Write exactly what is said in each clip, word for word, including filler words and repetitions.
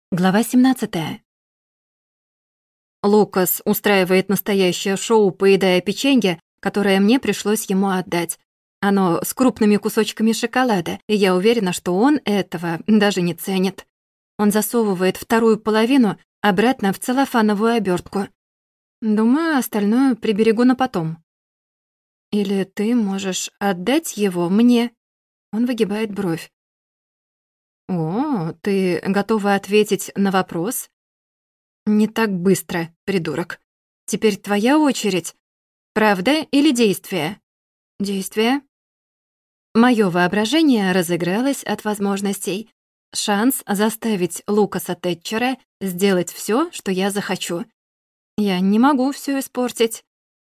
Глава семнадцатая. Лукас устраивает настоящее шоу, поедая печенье, которое мне пришлось ему отдать. Оно с крупными кусочками шоколада, и я уверена, что он этого даже не ценит. Он засовывает вторую половину обратно в целлофановую обертку. Думаю, остальное приберегу на потом. Или ты можешь отдать его мне? Он выгибает бровь. О, ты готова ответить на вопрос? Не так быстро, придурок. Теперь твоя очередь. Правда или действие? Действие. Моё воображение разыгралось от возможностей. Шанс заставить Лукаса Тэтчера сделать всё, что я захочу. Я не могу всё испортить.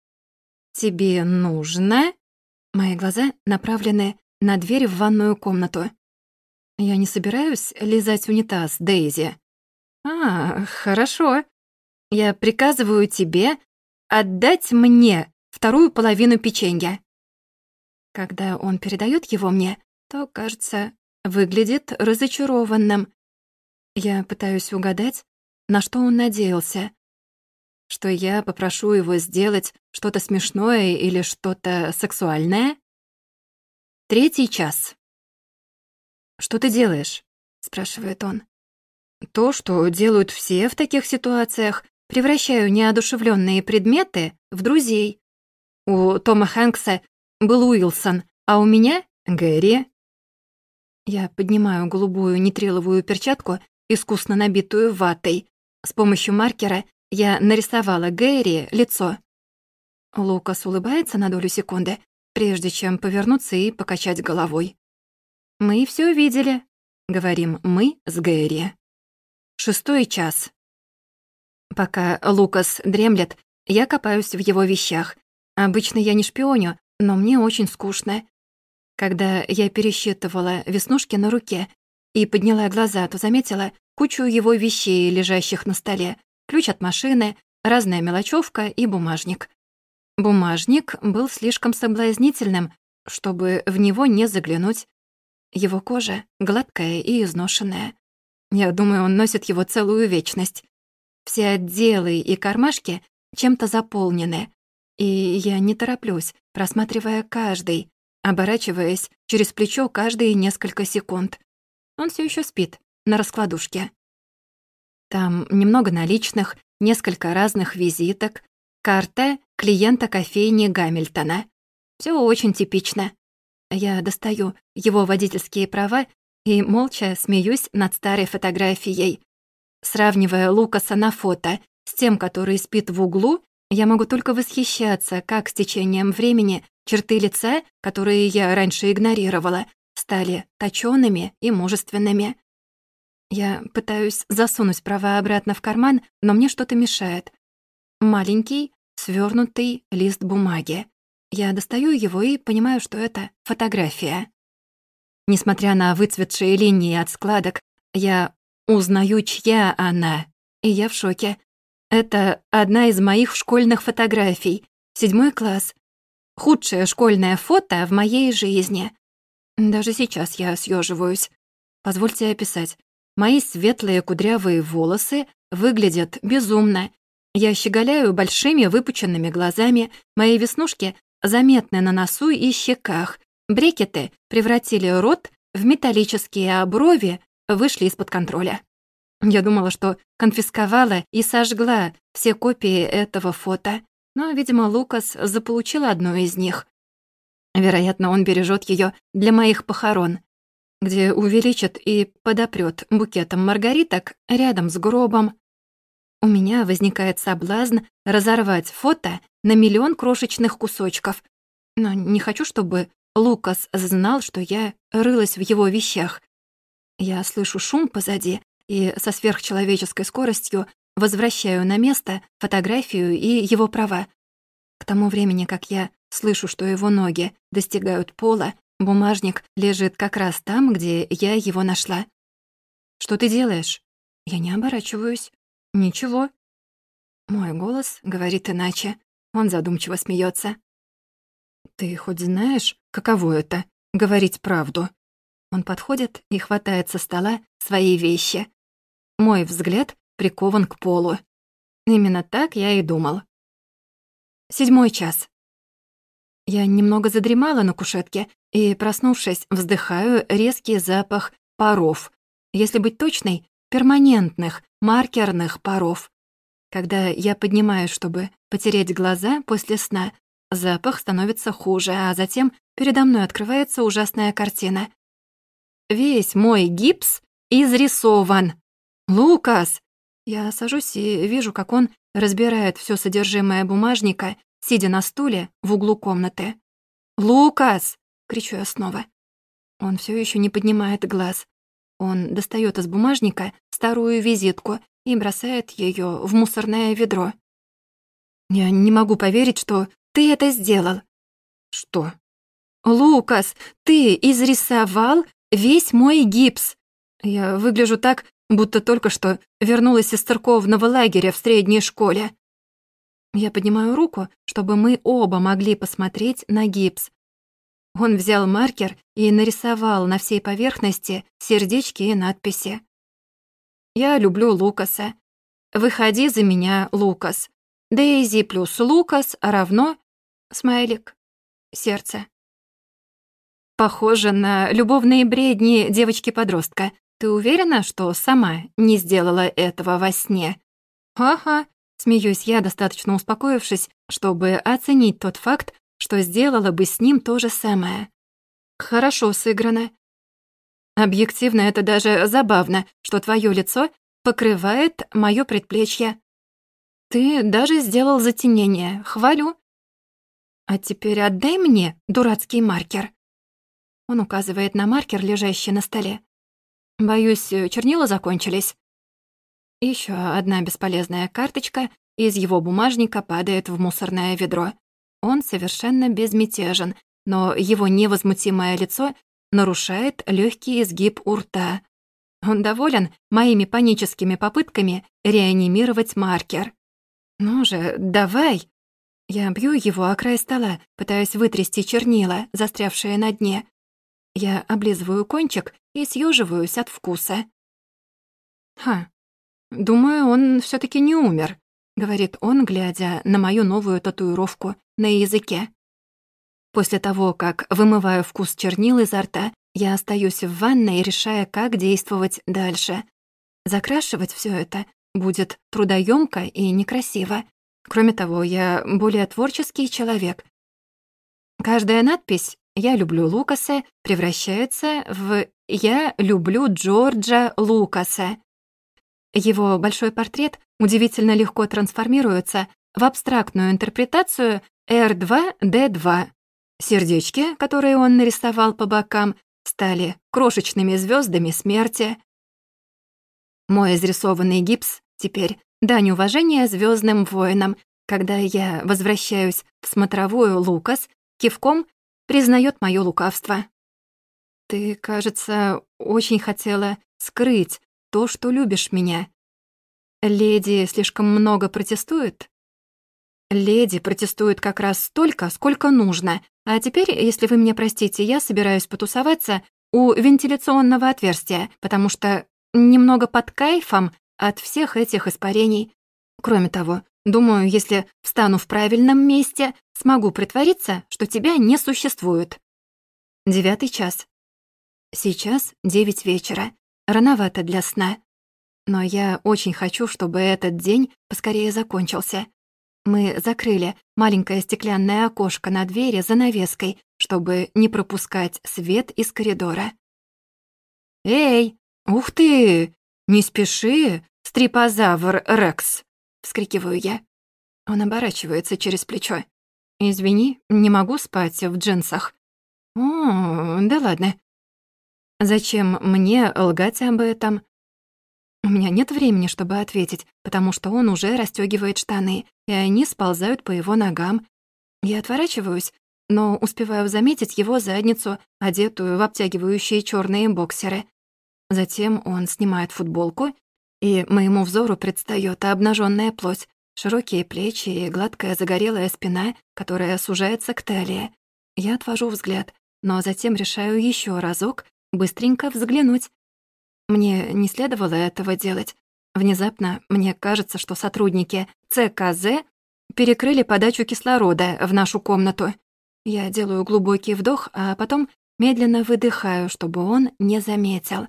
Тебе нужно? Мои глаза направлены на дверь в ванную комнату. Я не собираюсь лизать унитаз, Дейзи. А, хорошо. Я приказываю тебе отдать мне вторую половину печенья. Когда он передает его мне, то, кажется, выглядит разочарованным. Я пытаюсь угадать, на что он надеялся. Что я попрошу его сделать что-то смешное или что-то сексуальное? Третий час. «Что ты делаешь?» — спрашивает он. То, что делают все в таких ситуациях, превращаю неодушевленные предметы в друзей. У Тома Хэнкса был Уилсон, а у меня — Гэри. Я поднимаю голубую нитриловую перчатку, искусно набитую ватой. С помощью маркера я нарисовала Гэри лицо. Лукас улыбается на долю секунды, прежде чем повернуться и покачать головой. «Мы все видели», — говорим мы с Гэри. Шестой час. Пока Лукас дремлет, я копаюсь в его вещах. Обычно я не шпионю, но мне очень скучно. Когда я пересчитывала веснушки на руке и подняла глаза, то заметила кучу его вещей, лежащих на столе. Ключ от машины, разная мелочевка и бумажник. Бумажник был слишком соблазнительным, чтобы в него не заглянуть. Его кожа гладкая и изношенная. Я думаю, он носит его целую вечность. Все отделы и кармашки чем-то заполнены, и я не тороплюсь, просматривая каждый, оборачиваясь через плечо каждые несколько секунд. Он все еще спит на раскладушке. Там немного наличных, несколько разных визиток, карта клиента кофейни Гамильтона. Все очень типично. Я достаю его водительские права и молча смеюсь над старой фотографией. Сравнивая Лукаса на фото с тем, который спит в углу, я могу только восхищаться, как с течением времени черты лица, которые я раньше игнорировала, стали точёными и мужественными. Я пытаюсь засунуть права обратно в карман, но мне что-то мешает. Маленький, свёрнутый лист бумаги. Я достаю его и понимаю, что это фотография. Несмотря на выцветшие линии от складок, я узнаю, чья она, и я в шоке. Это одна из моих школьных фотографий. Седьмой класс. Худшее школьное фото в моей жизни. Даже сейчас я съеживаюсь. Позвольте описать. Мои светлые кудрявые волосы выглядят безумно. Я щеголяю большими выпученными глазами, мои веснушки заметны на носу и щеках. Брекеты превратили рот в металлические, а брови вышли из-под контроля. Я думала, что конфисковала и сожгла все копии этого фото, но, видимо, Лукас заполучил одну из них. Вероятно, он бережет ее для моих похорон, где увеличит и подопрёт букетом маргариток рядом с гробом. У меня возникает соблазн разорвать фото на миллион крошечных кусочков, но не хочу, чтобы Лукас знал, что я рылась в его вещах. Я слышу шум позади и со сверхчеловеческой скоростью возвращаю на место фотографию и его права. К тому времени, как я слышу, что его ноги достигают пола, бумажник лежит как раз там, где я его нашла. «Что ты делаешь?» Я не оборачиваюсь. «Ничего». Мой голос говорит иначе. Он задумчиво смеется. «Ты хоть знаешь, каково это — говорить правду?» Он подходит и хватает со стола свои вещи. Мой взгляд прикован к полу. Именно так я и думал. Седьмой час. Я немного задремала на кушетке и, проснувшись, вздыхаю резкий запах паров. Если быть точной, перманентных, маркерных паров. Когда я поднимаюсь, чтобы потереть глаза после сна, запах становится хуже, а затем передо мной открывается ужасная картина. Весь мой гипс изрисован. «Лукас!» Я сажусь и вижу, как он разбирает всё содержимое бумажника, сидя на стуле в углу комнаты. «Лукас!» — кричу я снова. Он всё ещё не поднимает глаз. Он достаёт из бумажника старую визитку и бросает её в мусорное ведро. «Я не могу поверить, что ты это сделал». «Что?» «Лукас, ты изрисовал весь мой гипс. Я выгляжу так, будто только что вернулась из церковного лагеря в средней школе». Я поднимаю руку, чтобы мы оба могли посмотреть на гипс. Он взял маркер и нарисовал на всей поверхности сердечки и надписи. «Я люблю Лукаса. Выходи за меня, Лукас. Дейзи плюс Лукас равно...» Смайлик. Сердце. Похоже на любовные бредни девочки-подростка. Ты уверена, что сама не сделала этого во сне? Ага, смеюсь я, достаточно успокоившись, чтобы оценить тот факт, что сделала бы с ним то же самое. Хорошо сыграно. Объективно, это даже забавно, что твое лицо покрывает моё предплечье. Ты даже сделал затенение, хвалю. А теперь отдай мне дурацкий маркер. Он указывает на маркер, лежащий на столе. Боюсь, чернила закончились. Ещё одна бесполезная карточка из его бумажника падает в мусорное ведро. Он совершенно безмятежен, но его невозмутимое лицо нарушает лёгкий изгиб у рта. Он доволен моими паническими попытками реанимировать маркер. «Ну же, давай!» Я бью его о край стола, пытаясь вытрясти чернила, застрявшие на дне. Я облизываю кончик и съёживаюсь от вкуса. «Ха, думаю, он всё-таки не умер», — говорит он, глядя на мою новую татуировку на языке. После того, как вымываю вкус чернил изо рта, я остаюсь в ванной, решая, как действовать дальше. Закрашивать всё это будет трудоёмко и некрасиво. Кроме того, я более творческий человек. Каждая надпись «Я люблю Лукаса» превращается в «Я люблю Джорджа Лукаса». Его большой портрет удивительно легко трансформируется в абстрактную интерпретацию эр два дэ два. Сердечки, которые он нарисовал по бокам, стали крошечными звёздами смерти. Мой изрисованный гипс теперь дань уважения звёздным воинам. Когда я возвращаюсь в смотровую, Лукас кивком признаёт моё лукавство. «Ты, кажется, очень хотела скрыть то, что любишь меня. Леди слишком много протестует?» «Леди протестует как раз столько, сколько нужно. А теперь, если вы меня простите, я собираюсь потусоваться у вентиляционного отверстия, потому что немного под кайфом от всех этих испарений. Кроме того, думаю, если встану в правильном месте, смогу притвориться, что тебя не существует». Девятый час. Сейчас девять вечера. Рановато для сна. Но я очень хочу, чтобы этот день поскорее закончился. Мы закрыли маленькое стеклянное окошко на двери занавеской, чтобы не пропускать свет из коридора. «Эй, ух ты! Не спеши, стрипозавр Рекс!» — вскрикиваю я. Он оборачивается через плечо. «Извини, не могу спать в джинсах». «О, да ладно. Зачем мне лгать об этом?» У меня нет времени, чтобы ответить, потому что он уже расстёгивает штаны, и они сползают по его ногам. Я отворачиваюсь, но успеваю заметить его задницу, одетую в обтягивающие чёрные боксеры. Затем он снимает футболку, и моему взору предстаёт обнажённая плоть, широкие плечи и гладкая загорелая спина, которая сужается к талии. Я отвожу взгляд, но затем решаю ещё разок быстренько взглянуть. Мне не следовало этого делать, Внезапно мне кажется, что сотрудники Цэ Ка Зэ перекрыли подачу кислорода в нашу комнату. Я делаю глубокий вдох, а потом медленно выдыхаю, чтобы он не заметил.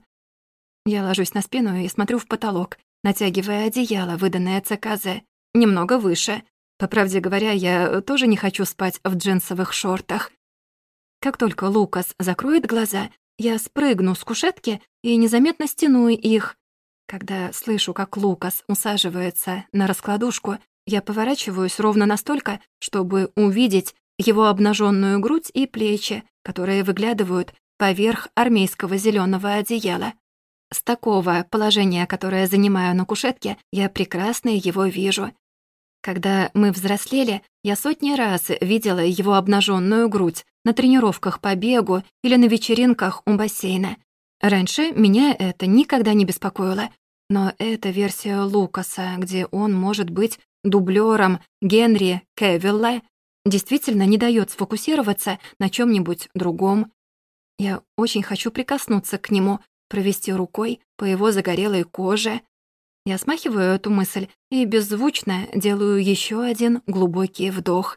Я ложусь на спину и смотрю в потолок, натягивая одеяло, выданное Цэ Ка Зэ, немного выше. По правде говоря, я тоже не хочу спать в джинсовых шортах. Как только Лукас закроет глаза, я спрыгну с кушетки и незаметно стяну их. Когда слышу, как Лукас усаживается на раскладушку, я поворачиваюсь ровно настолько, чтобы увидеть его обнаженную грудь и плечи, которые выглядывают поверх армейского зеленого одеяла. С такого положения, которое занимаю на кушетке, я прекрасно его вижу. Когда мы взрослели, я сотни раз видела его обнаженную грудь на тренировках по бегу или на вечеринках у бассейна. Раньше меня это никогда не беспокоило, но эта версия Лукаса, где он может быть дублёром Генри Кевилла, действительно не дает сфокусироваться на чем-нибудь другом. Я очень хочу прикоснуться к нему, провести рукой по его загорелой коже. Я смахиваю эту мысль и беззвучно делаю еще один глубокий вдох.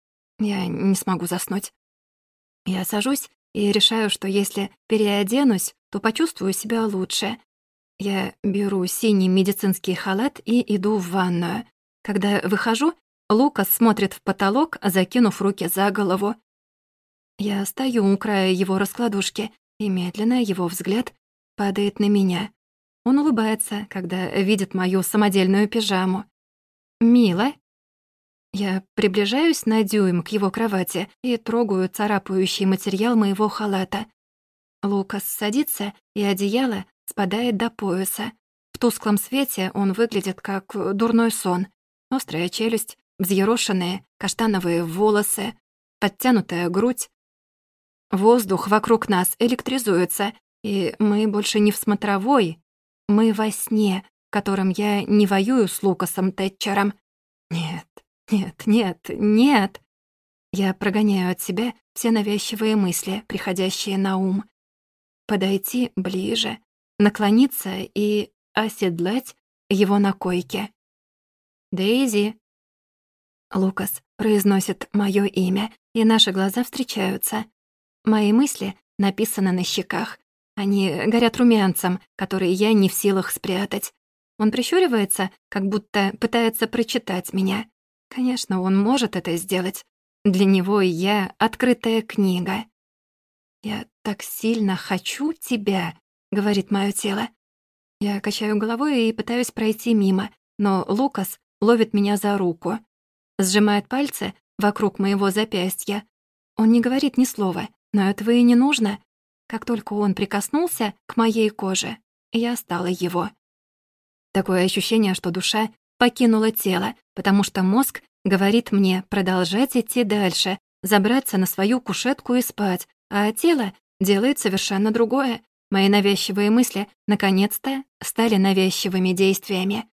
Я не смогу заснуть. Я сажусь и решаю, что если переоденусь, то почувствую себя лучше. Я беру синий медицинский халат и иду в ванную. Когда выхожу, Лукас смотрит в потолок, закинув руки за голову. Я стою у края его раскладушки, и медленно его взгляд падает на меня. Он улыбается, когда видит мою самодельную пижаму. «Мило». Я приближаюсь на дюйм к его кровати и трогаю царапающий материал моего халата. Лукас садится, и одеяло спадает до пояса. В тусклом свете он выглядит как дурной сон. Острая челюсть, взъерошенные каштановые волосы, подтянутая грудь. Воздух вокруг нас электризуется, и мы больше не в смотровой. Мы во сне, в котором я не воюю с Лукасом Тэтчером. Нет, нет, нет, нет. Я прогоняю от себя все навязчивые мысли, приходящие на ум. Подойти ближе, наклониться и оседлать его на койке. «Дейзи!» Лукас произносит моё имя, и наши глаза встречаются. Мои мысли написаны на щеках. Они горят румянцем, который я не в силах спрятать. Он прищуривается, как будто пытается прочитать меня. Конечно, он может это сделать. Для него я — открытая книга. «Я так сильно хочу тебя», — говорит моё тело. Я качаю головой и пытаюсь пройти мимо, но Лукас ловит меня за руку. Сжимает пальцы вокруг моего запястья. Он не говорит ни слова, но этого и не нужно. Как только он прикоснулся к моей коже, я стала его. Такое ощущение, что душа покинула тело, потому что мозг говорит мне продолжать идти дальше, забраться на свою кушетку и спать, а тело делает совершенно другое. Мои навязчивые мысли наконец-то стали навязчивыми действиями.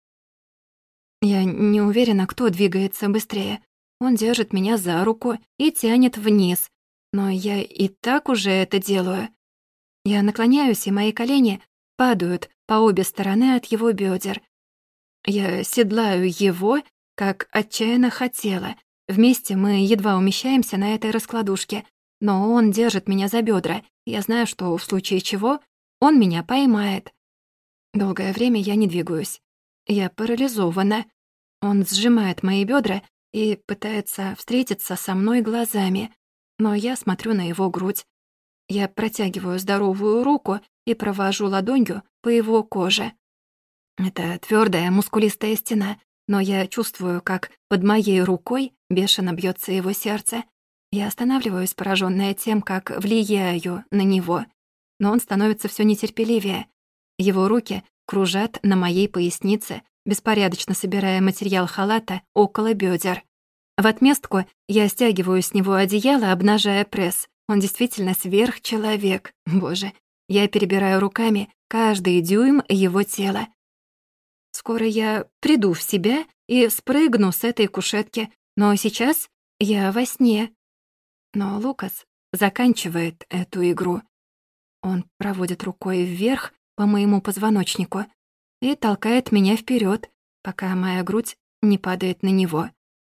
Я не уверена, кто двигается быстрее. Он держит меня за руку и тянет вниз, но я и так уже это делаю. Я наклоняюсь, и мои колени падают по обе стороны от его бедер. Я седлаю его, как отчаянно хотела. Вместе мы едва умещаемся на этой раскладушке, но он держит меня за бедра. Я знаю, что в случае чего он меня поймает. Долгое время я не двигаюсь. Я парализована. Он сжимает мои бедра и пытается встретиться со мной глазами, но я смотрю на его грудь. Я протягиваю здоровую руку и провожу ладонью по его коже. Это твердая, мускулистая стена, но я чувствую, как под моей рукой бешено бьется его сердце. Я останавливаюсь, пораженная тем, как влияю на него. Но он становится все нетерпеливее. Его руки кружат на моей пояснице, беспорядочно собирая материал халата около бедер. В отместку я стягиваю с него одеяло, обнажая пресс. Он действительно сверхчеловек. Боже, я перебираю руками каждый дюйм его тела. Скоро я приду в себя и спрыгну с этой кушетки, но сейчас я во сне. Но Лукас заканчивает эту игру. Он проводит рукой вверх по моему позвоночнику. и толкает меня вперед, пока моя грудь не падает на него.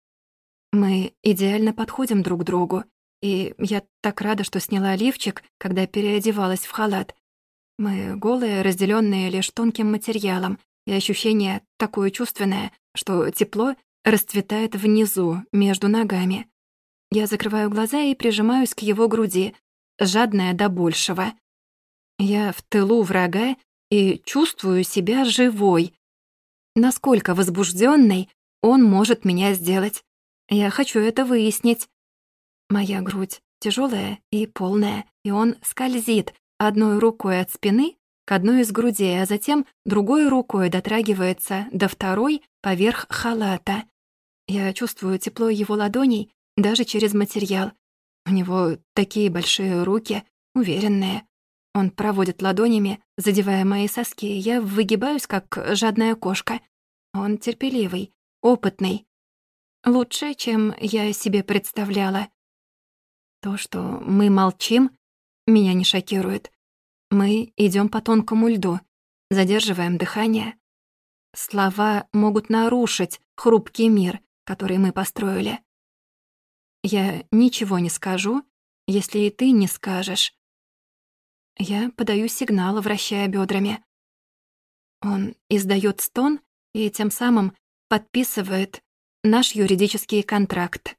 Мы идеально подходим друг к другу, и я так рада, что сняла лифчик, когда переодевалась в халат. Мы голые, разделённые лишь тонким материалом, и ощущение такое чувственное, что тепло расцветает внизу, между ногами. Я закрываю глаза и прижимаюсь к его груди, жадная до большего. Я в тылу врага и чувствую себя живой. Насколько возбуждённой он может меня сделать? Я хочу это выяснить. Моя грудь тяжёлая и полная, и он скользит одной рукой от спины к одной из грудей, а затем другой рукой дотрагивается до второй поверх халата. Я чувствую тепло его ладоней даже через материал. У него такие большие руки, уверенные. Он проводит ладонями, задевая мои соски, и я выгибаюсь, как жадная кошка. Он терпеливый, опытный. Лучше, чем я себе представляла. То, что мы молчим, меня не шокирует. Мы идём по тонкому льду, задерживаем дыхание. Слова могут нарушить хрупкий мир, который мы построили. Я ничего не скажу, если и ты не скажешь. Я подаю сигнал, вращая бёдрами. Он издаёт стон и тем самым подписывает наш юридический контракт.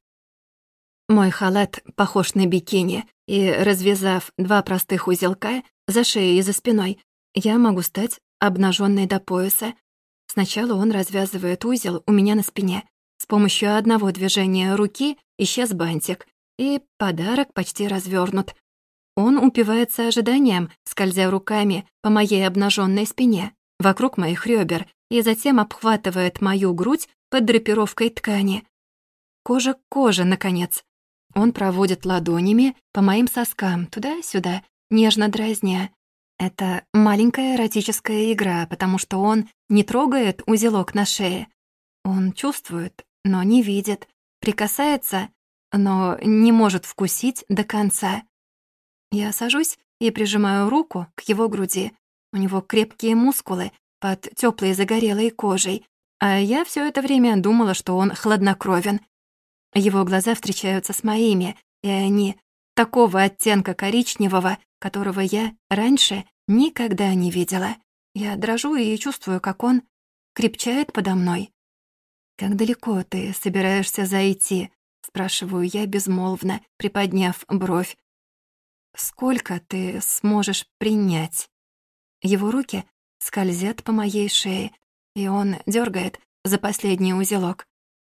Мой халат похож на бикини, и, развязав два простых узелка за шеей и за спиной, я могу стать обнажённой до пояса. Сначала он развязывает узел у меня на спине. С помощью одного движения руки исчез бантик, и подарок почти развёрнут. Он упивается ожиданием, скользя руками по моей обнажённой спине, вокруг моих рёбер, и затем обхватывает мою грудь под драпировкой ткани. Кожа к коже, наконец. Он проводит ладонями по моим соскам туда-сюда, нежно дразня. Это маленькая эротическая игра, потому что он не трогает узелок на шее. Он чувствует, но не видит, прикасается, но не может вкусить до конца. Я сажусь и прижимаю руку к его груди. У него крепкие мускулы под тёплой загорелой кожей, а я всё это время думала, что он хладнокровен. Его глаза встречаются с моими, и они такого оттенка коричневого, которого я раньше никогда не видела. Я дрожу и чувствую, как он крепчает подо мной. «Как далеко ты собираешься зайти?» — спрашиваю я безмолвно, приподняв бровь. «Сколько ты сможешь принять?» Его руки скользят по моей шее, и он дёргает за последний узелок.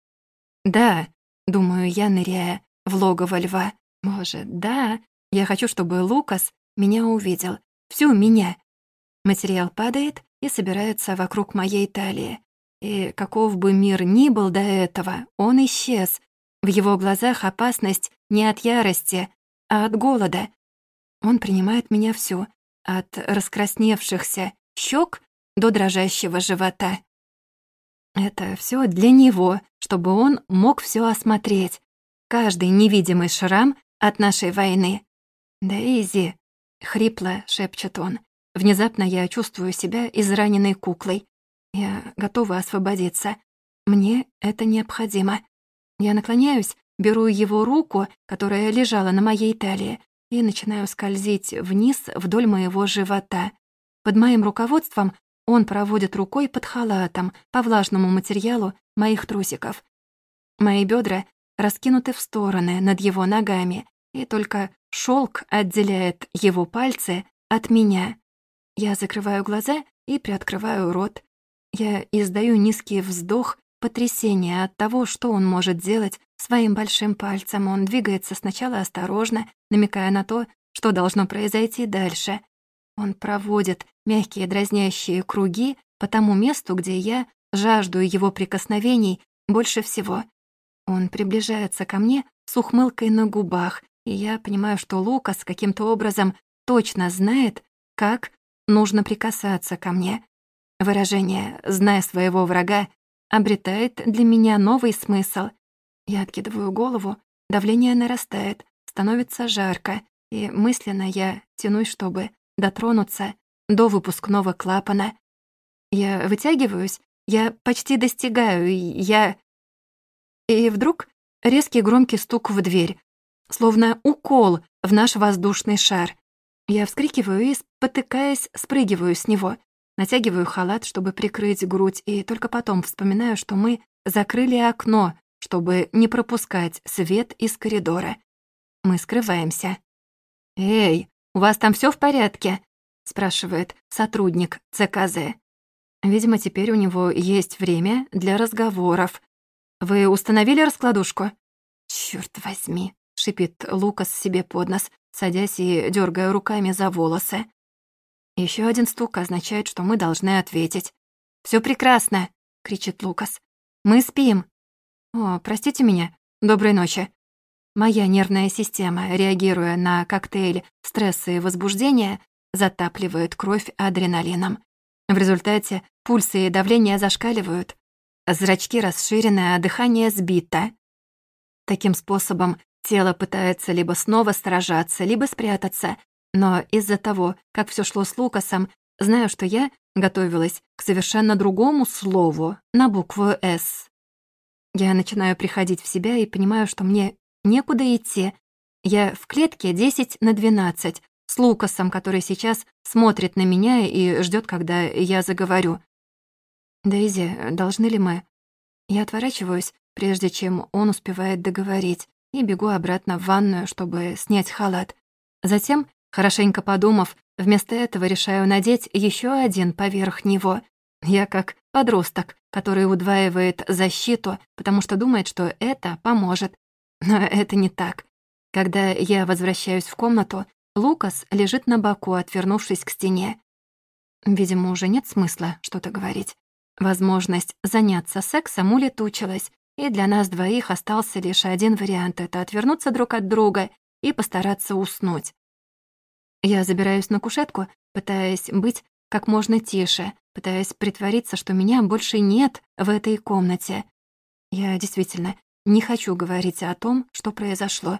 «Да», — думаю я, ныряя в логово льва. «Может, да? Я хочу, чтобы Лукас меня увидел. Всю меня». Материал падает и собирается вокруг моей талии. И каков бы мир ни был до этого, он исчез. В его глазах опасность не от ярости, а от голода. Он принимает меня всю, от раскрасневшихся щек до дрожащего живота. Это всё для него, чтобы он мог всё осмотреть. Каждый невидимый шрам от нашей войны. «Дейзи», — хрипло шепчет он. Внезапно я чувствую себя израненной куклой. Я готова освободиться. Мне это необходимо. Я наклоняюсь, беру его руку, которая лежала на моей талии, и начинаю скользить вниз вдоль моего живота. Под моим руководством он проводит рукой под халатом по влажному материалу моих трусиков. Мои бедра раскинуты в стороны над его ногами, и только шелк отделяет его пальцы от меня. Я закрываю глаза и приоткрываю рот. Я издаю низкий вздох потрясения от того, что он может делать своим большим пальцем. Он двигается сначала осторожно, намекая на то, что должно произойти дальше. Он проводит мягкие дразнящие круги по тому месту, где я жажду его прикосновений больше всего. Он приближается ко мне с ухмылкой на губах, и я понимаю, что Лукас каким-то образом точно знает, как нужно прикасаться ко мне. Выражение «зная своего врага» обретает для меня новый смысл. Я откидываю голову, давление нарастает, становится жарко, и мысленно я тянусь, чтобы дотронуться до выпускного клапана. Я вытягиваюсь, я почти достигаю, и я... И вдруг резкий громкий стук в дверь, словно укол в наш воздушный шар. Я вскрикиваю и, спотыкаясь, спрыгиваю с него, натягиваю халат, чтобы прикрыть грудь, и только потом вспоминаю, что мы закрыли окно, чтобы не пропускать свет из коридора. Мы скрываемся. «Эй, у вас там всё в порядке?» — спрашивает сотрудник ЦКЗ. Видимо, теперь у него есть время для разговоров. «Вы установили раскладушку?» «Чёрт возьми», — шипит Лукас себе под нос, садясь и дёргая руками за волосы. Ещё один стук означает, что мы должны ответить. «Всё прекрасно!» — кричит Лукас. «Мы спим!» «О, простите меня. Доброй ночи!» Моя нервная система, реагируя на коктейль стресса и возбуждения, затапливает кровь адреналином. В результате пульсы и давление зашкаливают, зрачки расширены, а дыхание сбито. Таким способом тело пытается либо снова сражаться, либо спрятаться, но из-за того, как всё шло с Лукасом, знаю, что я готовилась к совершенно другому слову на букву «С». Я начинаю приходить в себя и понимаю, что мне некуда идти. Я в клетке десять на двенадцать с Лукасом, который сейчас смотрит на меня и ждёт, когда я заговорю. «Дейзи, должны ли мы?» Я отворачиваюсь, прежде чем он успевает договорить, и бегу обратно в ванную, чтобы снять халат. Затем, хорошенько подумав, вместо этого решаю надеть ещё один поверх него. Я как подросток, который удваивает защиту, потому что думает, что это поможет. Но это не так. Когда я возвращаюсь в комнату, Лукас лежит на боку, отвернувшись к стене. Видимо, уже нет смысла что-то говорить. Возможность заняться сексом улетучилась, и для нас двоих остался лишь один вариант — это отвернуться друг от друга и постараться уснуть. Я забираюсь на кушетку, пытаясь быть как можно тише, пытаясь притвориться, что меня больше нет в этой комнате. Я действительно не хочу говорить о том, что произошло.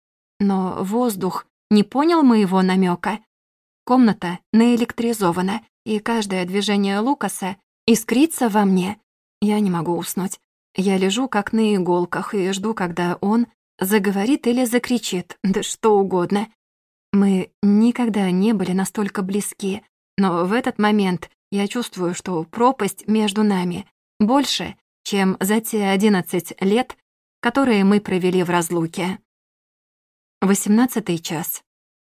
Но воздух не понял моего намека. Комната наэлектризована, и каждое движение Лукаса искрится во мне. Я не могу уснуть. Я лежу как на иголках и жду, когда он заговорит или закричит, да что угодно. Мы никогда не были настолько близки, но в этот момент я чувствую, что пропасть между нами больше, чем за те одиннадцать лет, которые мы провели в разлуке. Восемнадцатый час.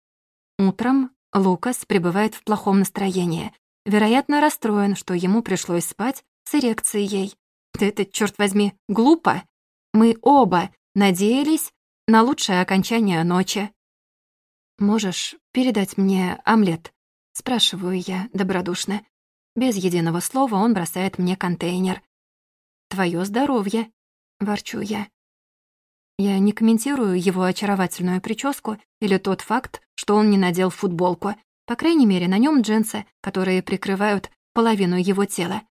Утром Лукас пребывает в плохом настроении. Вероятно, расстроен, что ему пришлось спать с эрекцией. Это, чёрт возьми, глупо. Мы оба надеялись на лучшее окончание ночи. «Можешь передать мне омлет?» — спрашиваю я добродушно. Без единого слова он бросает мне контейнер. «Твоё здоровье», — ворчу я. Я не комментирую его очаровательную прическу или тот факт, что он не надел футболку. По крайней мере, на нём джинсы, которые прикрывают половину его тела.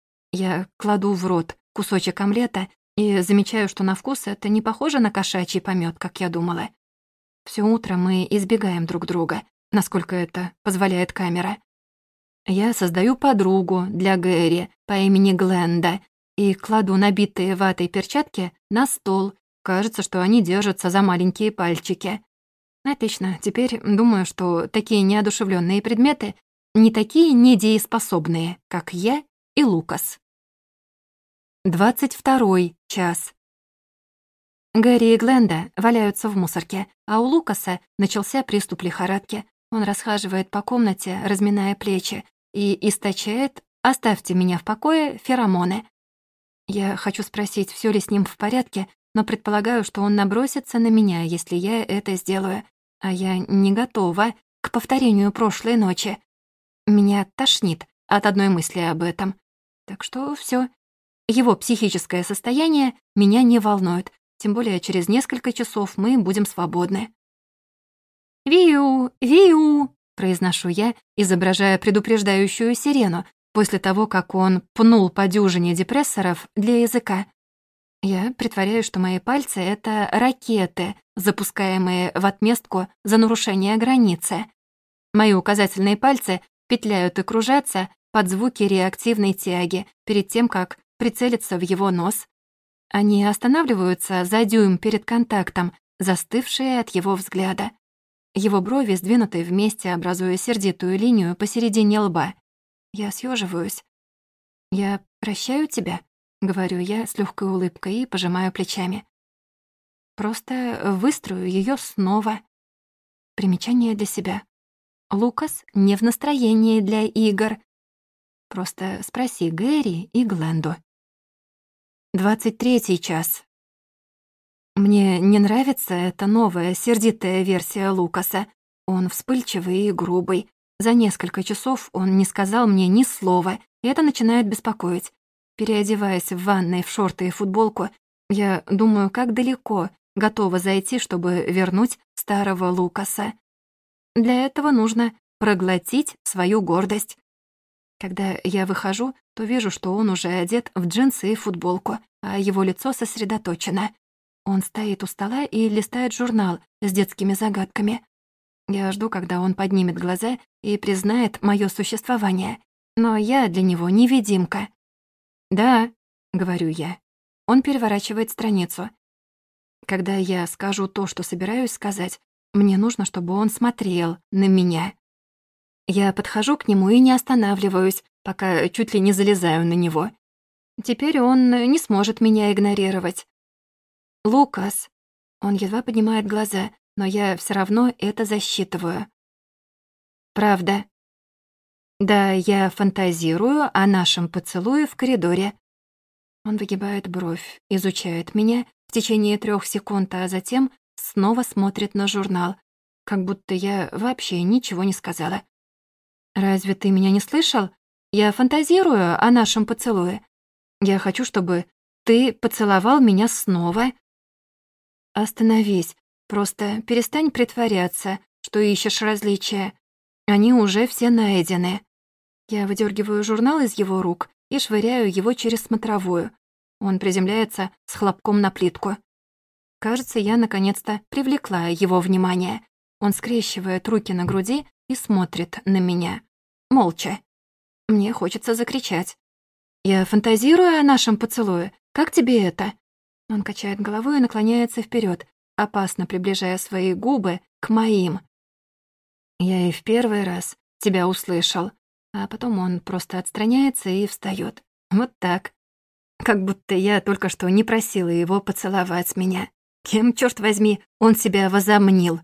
Я кладу в рот кусочек омлета и замечаю, что на вкус это не похоже на кошачий помет, как я думала. Всё утро мы избегаем друг друга, насколько это позволяет камера. Я создаю подругу для Гэри по имени Гленда и кладу набитые ватой перчатки на стол. Кажется, что они держатся за маленькие пальчики. Отлично, теперь думаю, что такие неодушевленные предметы не такие недееспособные, как я и Лукас. Двадцать второй час. Гэри и Гленда валяются в мусорке, а у Лукаса начался приступ лихорадки. Он расхаживает по комнате, разминая плечи, и источает «Оставьте меня в покое» феромоны. Я хочу спросить, всё ли с ним в порядке, но предполагаю, что он набросится на меня, если я это сделаю, а я не готова к повторению прошлой ночи. Меня тошнит от одной мысли об этом. Так что всё. Его психическое состояние меня не волнует, тем более через несколько часов мы будем свободны. «Виу! Виу!» — произношу я, изображая предупреждающую сирену, после того, как он пнул по дюжине депрессоров для языка. Я притворяюсь, что мои пальцы — это ракеты, запускаемые в отместку за нарушение границы. Мои указательные пальцы петляют и кружатся, под звуки реактивной тяги перед тем, как прицелиться в его нос. Они останавливаются за дюйм перед контактом, застывшие от его взгляда. Его брови сдвинуты вместе, образуя сердитую линию посередине лба. Я съеживаюсь. «Я прощаю тебя», — говорю я с легкой улыбкой и пожимаю плечами. «Просто выстрою ее снова». Примечание для себя. Лукас не в настроении для игр. Просто спроси Гэри и Гленду. Двадцать третий час. Мне не нравится эта новая, сердитая версия Лукаса. Он вспыльчивый и грубый. За несколько часов он не сказал мне ни слова, и это начинает беспокоить. Переодеваясь в ванной в шорты и футболку, я думаю, как далеко готова зайти, чтобы вернуть старого Лукаса. Для этого нужно проглотить свою гордость. Когда я выхожу, то вижу, что он уже одет в джинсы и футболку, а его лицо сосредоточено. Он стоит у стола и листает журнал с детскими загадками. Я жду, когда он поднимет глаза и признает моё существование. Но я для него невидимка. «Да», — говорю я. Он переворачивает страницу. Когда я скажу то, что собираюсь сказать, мне нужно, чтобы он смотрел на меня. Я подхожу к нему и не останавливаюсь, пока чуть ли не залезаю на него. Теперь он не сможет меня игнорировать. «Лукас». Он едва поднимает глаза, но я все равно это засчитываю. «Правда». «Да, я фантазирую о нашем поцелуе в коридоре». Он выгибает бровь, изучает меня в течение трех секунд, а затем снова смотрит на журнал, как будто я вообще ничего не сказала. «Разве ты меня не слышал? Я фантазирую о нашем поцелуе. Я хочу, чтобы ты поцеловал меня снова». «Остановись. Просто перестань притворяться, что ищешь различия. Они уже все найдены». Я выдергиваю журнал из его рук и швыряю его через смотровую. Он приземляется с хлопком на плитку. Кажется, я наконец-то привлекла его внимание. Он скрещивает руки на груди и смотрит на меня. Молча. Мне хочется закричать. «Я фантазирую о нашем поцелуе. Как тебе это?» Он качает головой и наклоняется вперед, опасно приближая свои губы к моим. «Я и в первый раз тебя услышал». А потом он просто отстраняется и встаёт. Вот так. Как будто я только что не просила его поцеловать меня. Кем, чёрт возьми, он себя возомнил?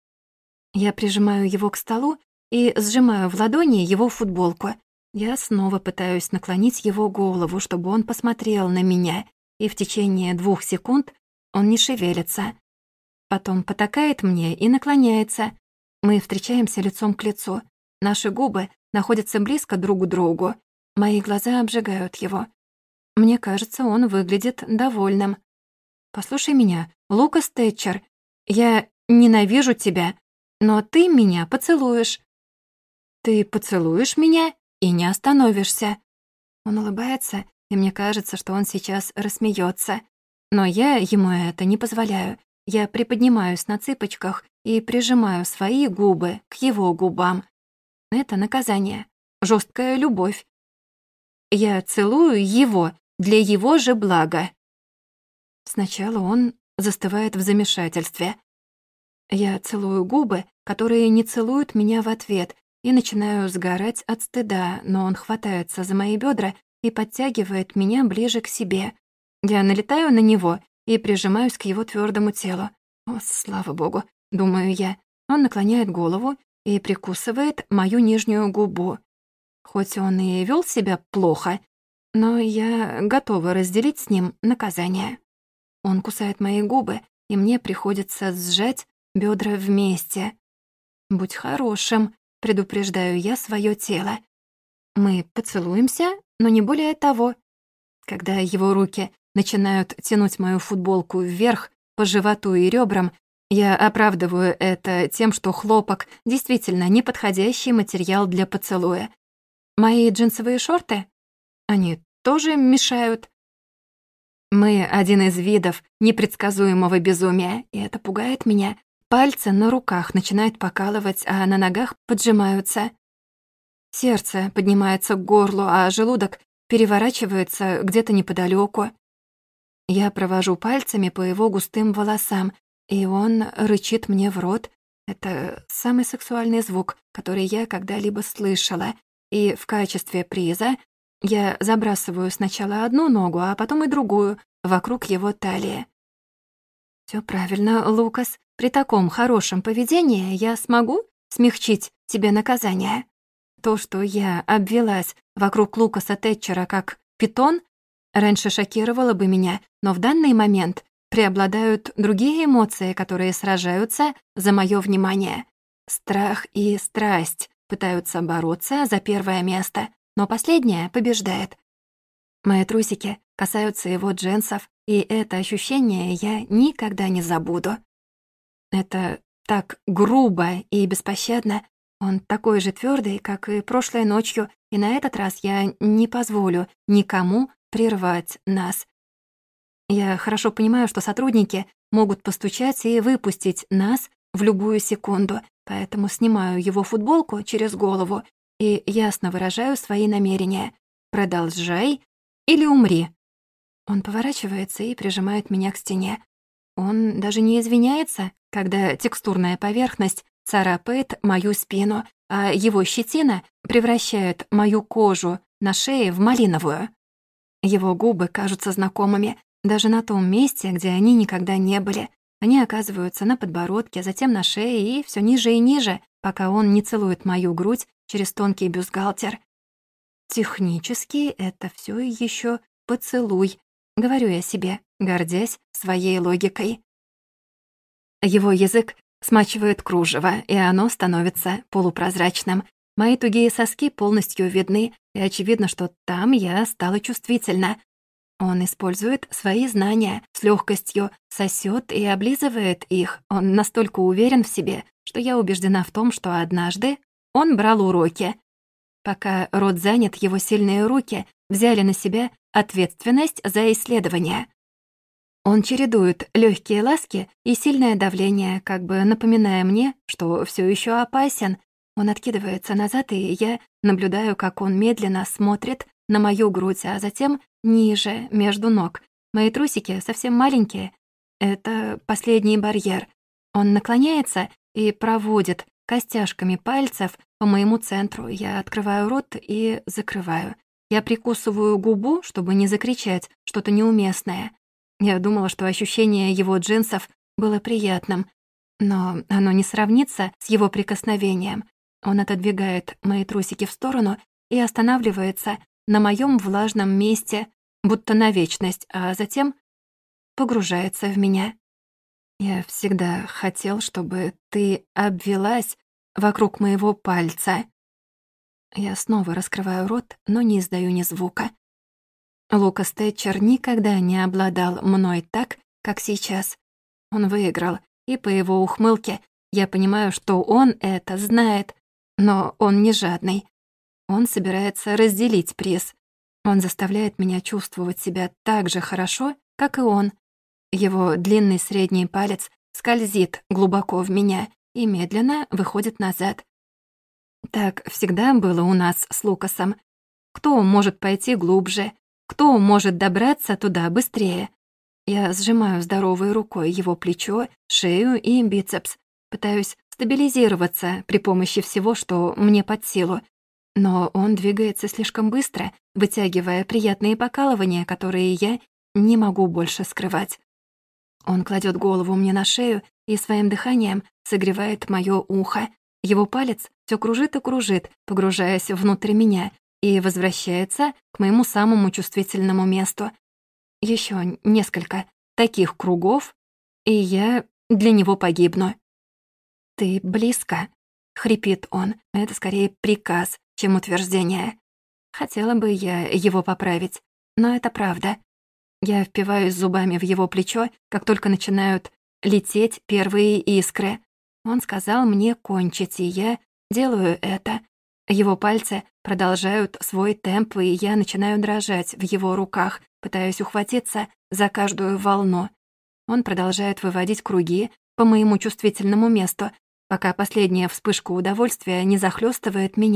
Я прижимаю его к столу и сжимаю в ладони его футболку. Я снова пытаюсь наклонить его голову, чтобы он посмотрел на меня, и в течение двух секунд он не шевелится. Потом потакает мне и наклоняется. Мы встречаемся лицом к лицу. Наши губы находятся близко друг к другу. Мои глаза обжигают его. Мне кажется, он выглядит довольным. «Послушай меня, Лукас Тэтчер, я ненавижу тебя, но ты меня поцелуешь». «Ты поцелуешь меня и не остановишься». Он улыбается, и мне кажется, что он сейчас рассмеется. Но я ему это не позволяю. Я приподнимаюсь на цыпочках и прижимаю свои губы к его губам. Это наказание. Жесткая любовь. Я целую его для его же блага. Сначала он застывает в замешательстве. Я целую губы, которые не целуют меня в ответ, и начинаю сгорать от стыда, но он хватается за мои бедра и подтягивает меня ближе к себе. Я налетаю на него и прижимаюсь к его твердому телу. О, слава богу, думаю я. Он наклоняет голову и прикусывает мою нижнюю губу. Хоть он и вел себя плохо, но я готова разделить с ним наказание. Он кусает мои губы, и мне приходится сжать бедра вместе. «Будь хорошим», — предупреждаю я свое тело. Мы поцелуемся, но не более того. Когда его руки начинают тянуть мою футболку вверх по животу и ребрам, я оправдываю это тем, что хлопок действительно неподходящий материал для поцелуя. Мои джинсовые шорты? Они тоже мешают. Мы один из видов непредсказуемого безумия, и это пугает меня. Пальцы на руках начинают покалывать, а на ногах поджимаются. Сердце поднимается к горлу, а желудок переворачивается где-то неподалёку. Я провожу пальцами по его густым волосам, и он рычит мне в рот. Это самый сексуальный звук, который я когда-либо слышала. И в качестве приза я забрасываю сначала одну ногу, а потом и другую вокруг его талии. Всё правильно, Лукас. При таком хорошем поведении я смогу смягчить тебе наказание. То, что я обвелась вокруг Лукаса Тэтчера как питон, раньше шокировало бы меня, но в данный момент преобладают другие эмоции, которые сражаются за моё внимание. Страх и страсть пытаются бороться за первое место, но последнее побеждает. Мои трусики касаются его джинсов, и это ощущение я никогда не забуду. Это так грубо и беспощадно. Он такой же твёрдый, как и прошлой ночью, и на этот раз я не позволю никому прервать нас. Я хорошо понимаю, что сотрудники могут постучать и выпустить нас в любую секунду, поэтому снимаю его футболку через голову и ясно выражаю свои намерения. «Продолжай или умри». Он поворачивается и прижимает меня к стене. Он даже не извиняется, когда текстурная поверхность царапает мою спину, а его щетина превращает мою кожу на шее в малиновую. Его губы кажутся знакомыми, даже на том месте, где они никогда не были. Они оказываются на подбородке, затем на шее и всё ниже и ниже, пока он не целует мою грудь через тонкий бюстгальтер. Технически это всё ещё поцелуй, говорю я себе, гордясь своей логикой. Его язык смачивает кружево, и оно становится полупрозрачным. Мои тугие соски полностью видны, и очевидно, что там я стала чувствительна. Он использует свои знания, с лёгкостью сосёт и облизывает их. Он настолько уверен в себе, что я убеждена в том, что однажды он брал уроки. Пока рот занят, его сильные руки взяли на себя ответственность за исследование. Он чередует лёгкие ласки и сильное давление, как бы напоминая мне, что всё ещё опасен. Он откидывается назад, и я наблюдаю, как он медленно смотрит на мою грудь, а затем ниже, между ног. Мои трусики совсем маленькие. Это последний барьер. Он наклоняется и проводит костяшками пальцев по моему центру. Я открываю рот и закрываю. Я прикусываю губу, чтобы не закричать что-то неуместное. Я думала, что ощущение его джинсов было приятным, но оно не сравнится с его прикосновением. Он отодвигает мои трусики в сторону и останавливается на моём влажном месте, будто на вечность, а затем погружается в меня. Я всегда хотел, чтобы ты обвелась вокруг моего пальца. Я снова раскрываю рот, но не издаю ни звука. Лукас Тэтчер никогда не обладал мной так, как сейчас. Он выиграл, и по его ухмылке я понимаю, что он это знает, но он не жадный. Он собирается разделить приз. Он заставляет меня чувствовать себя так же хорошо, как и он. Его длинный средний палец скользит глубоко в меня и медленно выходит назад. Так всегда было у нас с Лукасом. Кто может пойти глубже? Кто может добраться туда быстрее? Я сжимаю здоровой рукой его плечо, шею и бицепс. Пытаюсь стабилизироваться при помощи всего, что мне под силу. Но он двигается слишком быстро, вытягивая приятные покалывания, которые я не могу больше скрывать. Он кладет голову мне на шею и своим дыханием согревает моё ухо. Его палец всё кружит и кружит, погружаясь внутрь меня, и возвращается к моему самому чувствительному месту. Ещё несколько таких кругов, и я для него погибну. «Ты близко», — хрипит он. Это скорее приказ, чем утверждение. Хотела бы я его поправить, но это правда. Я впиваюсь зубами в его плечо, как только начинают лететь первые искры. Он сказал мне кончить, и я делаю это. Его пальцы продолжают свой темп, и я начинаю дрожать в его руках, пытаясь ухватиться за каждую волну. Он продолжает выводить круги по моему чувствительному месту, пока последняя вспышка удовольствия не захлёстывает меня,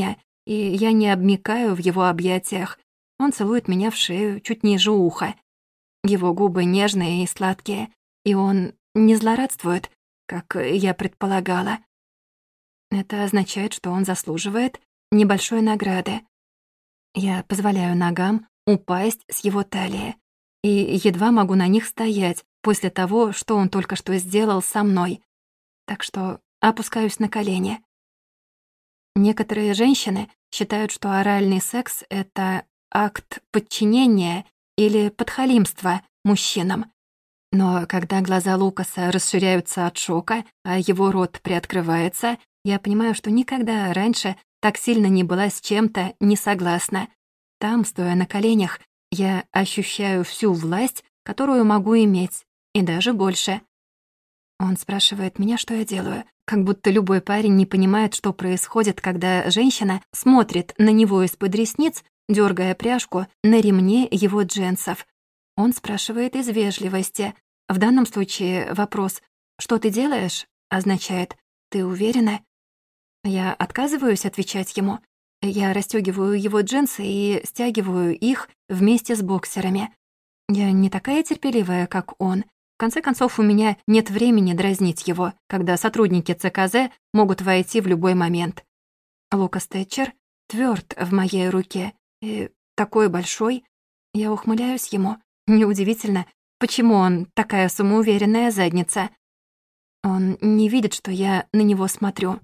и я не обмикаю в его объятиях. Он целует меня в шею, чуть ниже уха. Его губы нежные и сладкие, и он не злорадствует, как я предполагала. Это означает, что он заслуживает небольшой награды. Я позволяю ногам упасть с его талии, и едва могу на них стоять после того, что он только что сделал со мной. Так что опускаюсь на колени. Некоторые женщины считают, что оральный секс — это акт подчинения или подхалимства мужчинам. Но когда глаза Лукаса расширяются от шока, а его рот приоткрывается, я понимаю, что никогда раньше так сильно не была с чем-то не согласна. Там, стоя на коленях, я ощущаю всю власть, которую могу иметь, и даже больше. Он спрашивает меня, что я делаю, как будто любой парень не понимает, что происходит, когда женщина смотрит на него из-под ресниц, дергая пряжку на ремне его джинсов. Он спрашивает из вежливости. В данном случае вопрос «что ты делаешь?» означает «ты уверена?». Я отказываюсь отвечать ему. Я расстёгиваю его джинсы и стягиваю их вместе с боксерами. Я не такая терпеливая, как он. В конце концов, у меня нет времени дразнить его, когда сотрудники ЦКЗ могут войти в любой момент. Лукас Тэтчер твёрд в моей руке и такой большой. Я ухмыляюсь ему. Неудивительно, почему он такая самоуверенная задница. Он не видит, что я на него смотрю.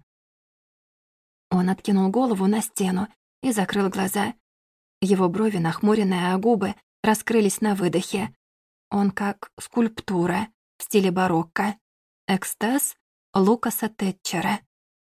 Он откинул голову на стену и закрыл глаза. Его брови нахмурены, а губы раскрылись на выдохе. Он как скульптура в стиле барокко. Экстаз Лукаса Тэтчера.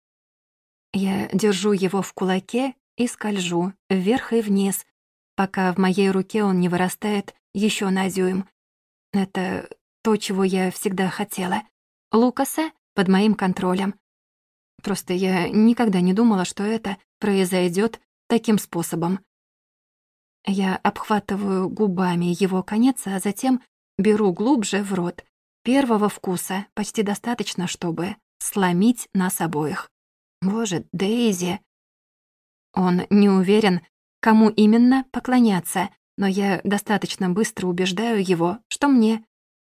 Я держу его в кулаке и скольжу вверх и вниз, пока в моей руке он не вырастает еще на дюйм. Это то, чего я всегда хотела. Лукаса под моим контролем. Просто я никогда не думала, что это произойдет таким способом. Я обхватываю губами его конец, а затем беру глубже в рот. Первого вкуса почти достаточно, чтобы сломить нас обоих. Боже, Дейзи. Он не уверен, кому именно поклоняться, но я достаточно быстро убеждаю его, что мне.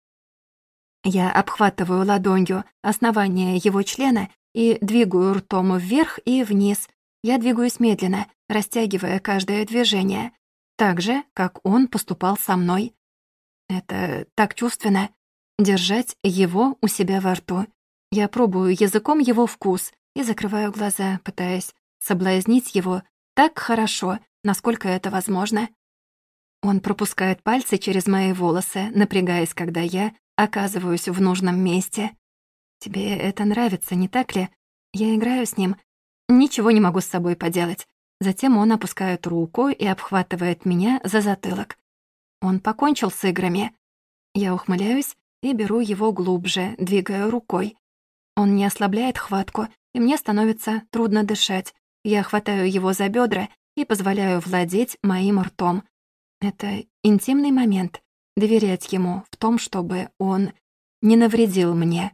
Я обхватываю ладонью основание его члена и двигаю ртом вверх и вниз. Я двигаюсь медленно, растягивая каждое движение, так же, как он поступал со мной. Это так чувственно — держать его у себя во рту. Я пробую языком его вкус и закрываю глаза, пытаясь соблазнить его так хорошо, насколько это возможно. Он пропускает пальцы через мои волосы, напрягаясь, когда я оказываюсь в нужном месте. «Тебе это нравится, не так ли?» Я играю с ним. Ничего не могу с собой поделать. Затем он опускает руку и обхватывает меня за затылок. Он покончил с играми. Я ухмыляюсь и беру его глубже, двигая рукой. Он не ослабляет хватку, и мне становится трудно дышать. Я хватаю его за бедра и позволяю владеть моим ртом. Это интимный момент — доверять ему в том, чтобы он не навредил мне.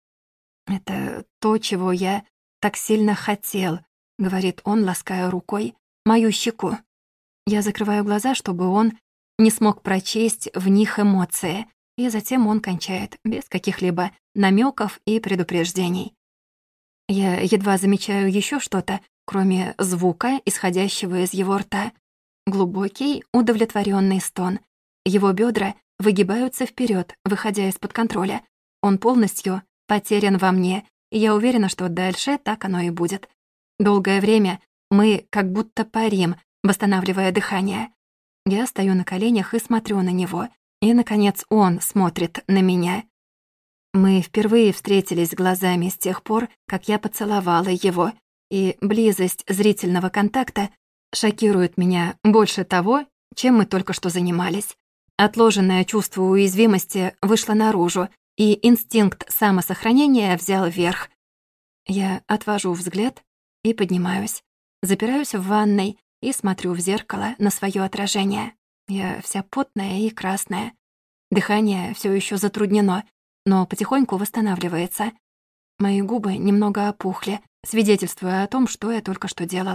«Это то, чего я так сильно хотел», — говорит он, лаская рукой мою щеку. Я закрываю глаза, чтобы он не смог прочесть в них эмоции, и затем он кончает без каких-либо намеков и предупреждений. Я едва замечаю еще что-то, кроме звука, исходящего из его рта. Глубокий, удовлетворенный стон. Его бедра выгибаются вперед, выходя из-под контроля. Он полностью потерян во мне, и я уверена, что дальше так оно и будет. Долгое время мы как будто парим, восстанавливая дыхание. Я стою на коленях и смотрю на него, и, наконец, он смотрит на меня. Мы впервые встретились глазами с тех пор, как я поцеловала его, и близость зрительного контакта шокирует меня больше того, чем мы только что занимались. Отложенное чувство уязвимости вышло наружу, и инстинкт самосохранения взял верх. Я отвожу взгляд и поднимаюсь. Запираюсь в ванной и смотрю в зеркало на свое отражение. Я вся потная и красная. Дыхание все еще затруднено, но потихоньку восстанавливается. Мои губы немного опухли, свидетельствуя о том, что я только что делала.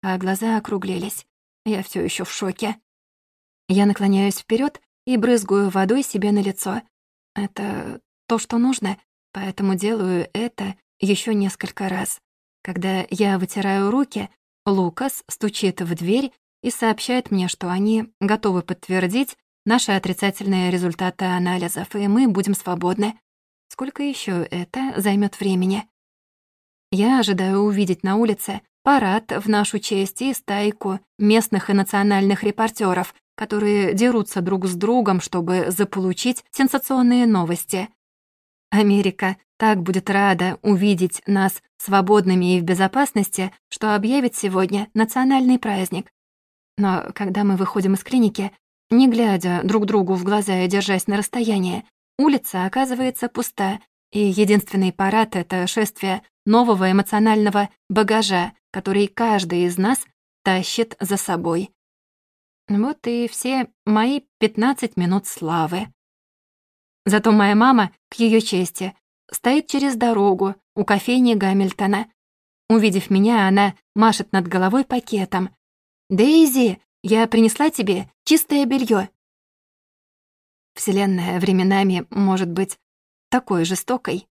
а глаза округлились. Я все еще в шоке. Я наклоняюсь вперед и брызгаю водой себе на лицо. Это то, что нужно, поэтому делаю это еще несколько раз. Когда я вытираю руки, Лукас стучит в дверь и сообщает мне, что они готовы подтвердить наши отрицательные результаты анализов, и мы будем свободны. Сколько еще это займет времени? Я ожидаю увидеть на улице парад в нашу честь и стайку местных и национальных репортеров, которые дерутся друг с другом, чтобы заполучить сенсационные новости. Америка так будет рада увидеть нас свободными и в безопасности, что объявит сегодня национальный праздник. Но когда мы выходим из клиники, не глядя друг другу в глаза и держась на расстоянии, улица оказывается пуста, и единственный парад — это шествие нового эмоционального багажа, который каждый из нас тащит за собой. Вот и все мои пятнадцать минут славы. Зато моя мама, к ее чести, стоит через дорогу у кофейни Гамильтона. Увидев меня, она машет над головой пакетом. «Дейзи, я принесла тебе чистое белье». Вселенная временами может быть такой жестокой.